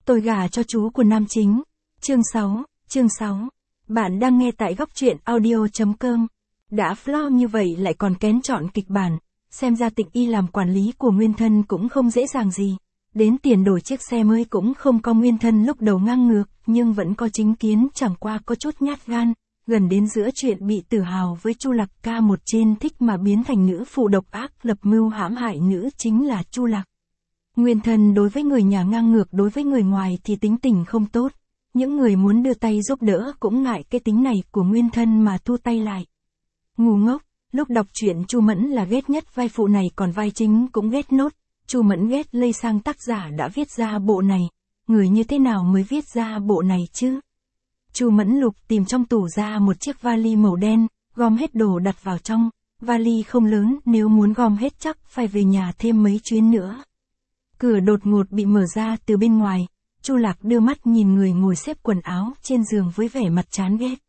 Tôi gả cho chú của nam chính. Chương 6. Bạn đang nghe tại góc truyện audio.com. Đã flaw như vậy lại còn kén chọn kịch bản, xem ra Tịnh Y làm quản lý của Nguyên Thân cũng không dễ dàng gì. Đến tiền đổi chiếc xe mới cũng không có. Nguyên Thân lúc đầu ngang ngược, nhưng vẫn có chính kiến, chẳng qua có chút nhát gan. Gần đến giữa chuyện bị Tử Hào với Chu Lạc ca một trên thích mà biến thành nữ phụ độc ác lập mưu hãm hại nữ chính là Chu Lạc. Nguyên Thân đối với người nhà ngang ngược, đối với người ngoài thì tính tình không tốt. Những người muốn đưa tay giúp đỡ cũng ngại cái tính này của Nguyên Thân mà thu tay lại. Ngu ngốc, lúc đọc truyện Chu Mẫn là ghét nhất vai phụ này, còn vai chính cũng ghét nốt. Chu Mẫn ghét lây sang tác giả đã viết ra bộ này. Người như thế nào mới viết ra bộ này chứ? Chu Mẫn lục tìm trong tủ ra một chiếc vali màu đen, gom hết đồ đặt vào trong. Vali không lớn, nếu muốn gom hết chắc phải về nhà thêm mấy chuyến nữa. Cửa đột ngột bị mở ra từ bên ngoài. Chu Lạc đưa mắt nhìn người ngồi xếp quần áo trên giường với vẻ mặt chán ghét.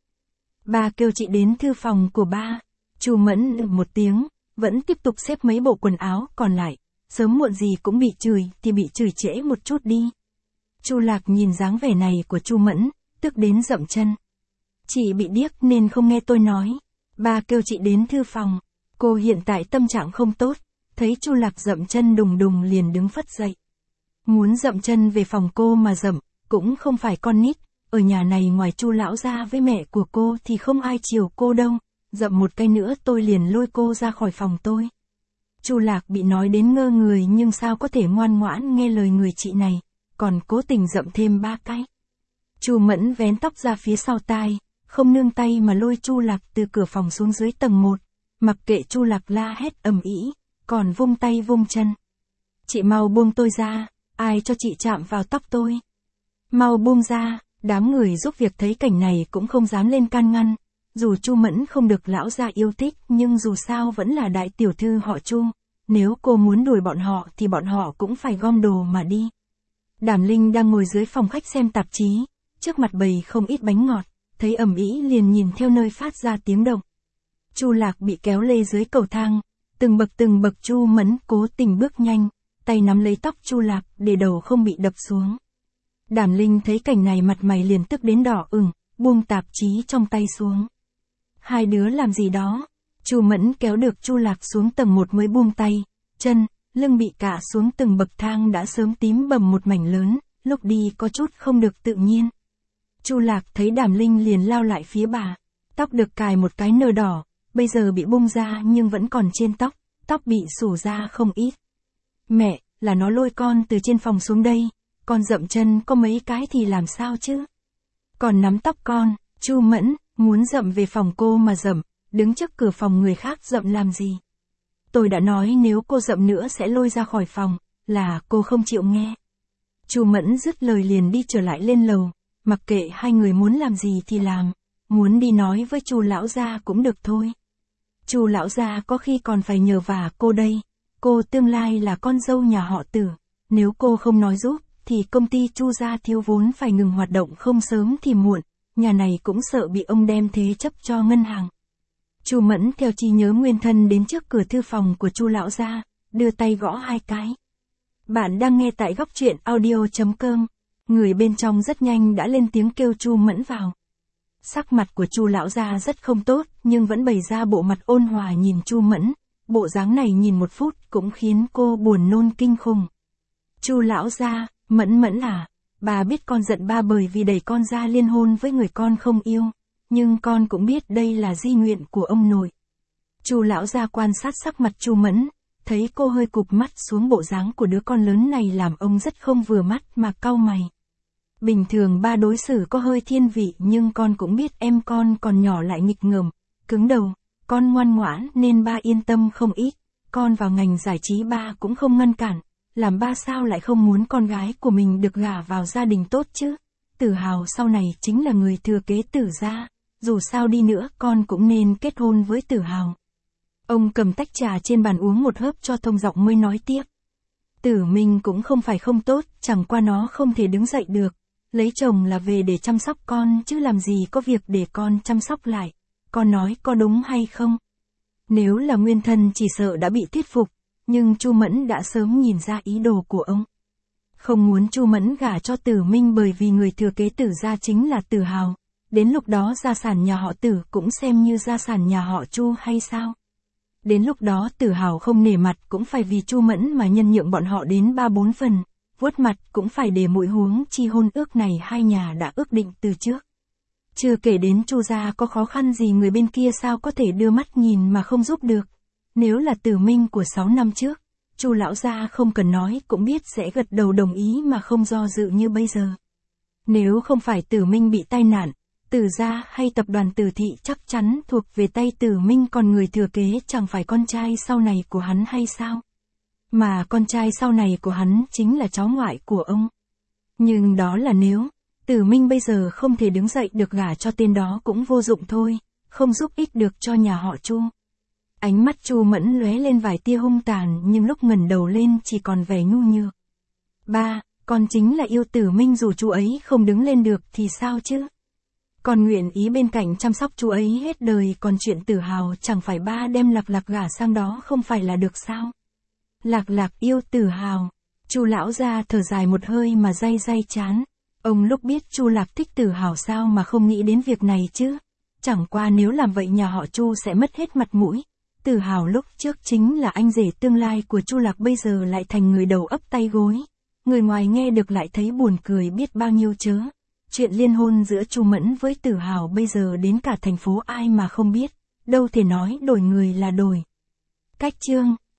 Ba kêu chị đến thư phòng của ba. Chu Mẫn một tiếng, vẫn tiếp tục xếp mấy bộ quần áo còn lại. Sớm muộn gì cũng bị chửi thì bị chửi trễ một chút đi. Chu Lạc nhìn dáng vẻ này của Chu Mẫn, tức đến dậm chân. Chị bị điếc nên không nghe tôi nói. Ba kêu chị đến thư phòng. Cô hiện tại tâm trạng không tốt. Thấy Chu Lạc dậm chân đùng đùng liền đứng phất dậy. Muốn dậm chân về phòng cô mà dậm, cũng không phải con nít. Ở nhà này ngoài Chu lão gia với mẹ của cô thì không ai chiều cô đâu. Dậm một cái nữa tôi liền lôi cô ra khỏi phòng tôi. Chu Lạc bị nói đến ngơ người, nhưng sao có thể ngoan ngoãn nghe lời người chị này, còn cố tình dậm thêm 3 cái. Chu Mẫn vén tóc ra phía sau tai, không nương tay mà lôi Chu Lạc từ cửa phòng xuống dưới tầng 1, mặc kệ Chu Lạc la hét ầm ĩ, còn vung tay vung chân. Chị mau buông tôi ra, ai cho chị chạm vào tóc tôi? Mau buông ra. Đám người giúp việc thấy cảnh này cũng không dám lên can ngăn. Dù Chu Mẫn không được lão gia yêu thích, nhưng dù sao vẫn là đại tiểu thư họ Chu. Nếu cô muốn đuổi bọn họ thì bọn họ cũng phải gom đồ mà đi. Đàm Linh đang ngồi dưới phòng khách xem tạp chí, trước mặt bày không ít bánh ngọt, thấy ầm ĩ liền nhìn theo nơi phát ra tiếng động. Chu Lạc bị kéo lê dưới cầu thang, từng bậc Chu Mẫn cố tình bước nhanh, tay nắm lấy tóc Chu Lạc để đầu không bị đập xuống. Đàm Linh thấy cảnh này mặt mày liền tức đến đỏ ửng, buông tạp chí trong tay xuống. Hai đứa làm gì đó? Chu Mẫn kéo được Chu Lạc xuống tầng 1 mới buông tay, chân, lưng bị cạ xuống từng bậc thang đã sớm tím bầm một mảnh lớn, lúc đi có chút không được tự nhiên. Chu Lạc thấy Đàm Linh liền lao lại phía bà, tóc được cài một cái nơ đỏ, bây giờ bị bung ra nhưng vẫn còn trên tóc, tóc bị xù ra không ít. Mẹ, là nó lôi con từ trên phòng xuống đây, con dậm chân có mấy cái thì làm sao chứ? Còn nắm tóc con. Chu Mẫn muốn dậm về phòng cô mà dậm, đứng trước cửa phòng người khác dậm làm gì? Tôi đã nói nếu cô dậm nữa sẽ lôi ra khỏi phòng, là cô không chịu nghe. Chu Mẫn dứt lời liền đi trở lại lên lầu, mặc kệ hai người muốn làm gì thì làm, muốn đi nói với Chu lão gia cũng được thôi. Chu lão gia có khi còn phải nhờ vả cô đây, cô tương lai là con dâu nhà họ Tử, nếu cô không nói giúp thì công ty Chu gia thiếu vốn phải ngừng hoạt động không sớm thì muộn, nhà này cũng sợ bị ông đem thế chấp cho ngân hàng. Chu Mẫn theo trí nhớ Nguyên Thân đến trước cửa thư phòng của Chu lão gia, đưa tay gõ 2 cái. Bạn đang nghe tại góc truyện audio.com. Người bên trong rất nhanh đã lên tiếng kêu Chu Mẫn vào. Sắc mặt của Chu lão gia rất không tốt, nhưng vẫn bày ra bộ mặt ôn hòa nhìn Chu Mẫn, bộ dáng này nhìn một phút cũng khiến cô buồn nôn kinh khủng. Chu lão gia, Mẫn à, bà biết con giận ba bởi vì đẩy con ra liên hôn với người con không yêu, nhưng con cũng biết đây là di nguyện của ông nội. Chu lão gia quan sát sắc mặt Chu Mẫn, thấy cô hơi cụp mắt xuống, bộ dáng của đứa con lớn này làm ông rất không vừa mắt mà cau mày. Bình thường ba đối xử có hơi thiên vị, nhưng con cũng biết em con còn nhỏ lại nghịch ngợm, cứng đầu, con ngoan ngoãn nên ba yên tâm không ít, con vào ngành giải trí ba cũng không ngăn cản. Làm ba sao lại không muốn con gái của mình được gả vào gia đình tốt chứ? Tử Hào sau này chính là người thừa kế Tử gia, dù sao đi nữa con cũng nên kết hôn với Tử Hào. Ông cầm tách trà trên bàn uống một hớp cho thông giọng mới nói tiếp. Tử Minh cũng không phải không tốt, chẳng qua nó không thể đứng dậy được. Lấy chồng là về để chăm sóc con chứ làm gì có việc để con chăm sóc lại. Con nói có đúng hay không? Nếu là Nguyên Thân chỉ sợ đã bị thuyết phục. Nhưng Chu Mẫn đã sớm nhìn ra ý đồ của ông. không muốn Chu Mẫn gả cho Tử Minh bởi vì người thừa kế Tử gia chính là Tử Hào. Đến lúc đó gia sản nhà họ Tử cũng xem như gia sản nhà họ Chu hay sao? Đến lúc đó Tử Hào không nể mặt cũng phải vì Chu Mẫn mà nhân nhượng bọn họ đến 3-4 phần, vuốt mặt cũng phải để muội, huống chi hôn ước này hai nhà đã ước định từ trước. Chưa kể đến Chu gia có khó khăn gì người bên kia sao có thể đưa mắt nhìn mà không giúp được. Nếu là Tử Minh của 6 năm trước, Chu lão gia không cần nói cũng biết sẽ gật đầu đồng ý mà không do dự như bây giờ. Nếu không phải Tử Minh bị tai nạn, Tử gia hay tập đoàn Tử thị chắc chắn thuộc về tay Tử Minh, còn người thừa kế chẳng phải con trai sau này của hắn hay sao? Mà con trai sau này của hắn chính là cháu ngoại của ông. Nhưng đó là nếu, Tử Minh bây giờ không thể đứng dậy được gả cho tên đó cũng vô dụng thôi, không giúp ích được cho nhà họ Chu. Ánh mắt Chu Mẫn lóe lên vài tia hung tàn nhưng lúc ngẩng đầu lên chỉ còn vẻ nhu nhược. Ba, con chính là yêu Tử Minh, dù chú ấy không đứng lên được thì sao chứ? Con nguyện ý bên cạnh chăm sóc chú ấy hết đời, còn chuyện Tử Hào chẳng phải ba đem Lạc Lạc gả sang đó không phải là được sao? Lạc Lạc yêu Tử Hào. Chu lão gia thở dài một hơi mà day chán. Ông lúc biết Chu Lạc thích Tử Hào sao mà không nghĩ đến việc này chứ? Chẳng qua nếu làm vậy nhà họ Chu sẽ mất hết mặt mũi. Tử Hào lúc trước chính là anh rể tương lai của Chu Lạc, bây giờ lại thành người đầu ấp tay gối. Người ngoài nghe được lại thấy buồn cười biết bao nhiêu chớ. Chuyện liên hôn giữa Chu Mẫn với Tử Hào bây giờ đến cả thành phố ai mà không biết, đâu thể nói đổi người là đổi. Cách chương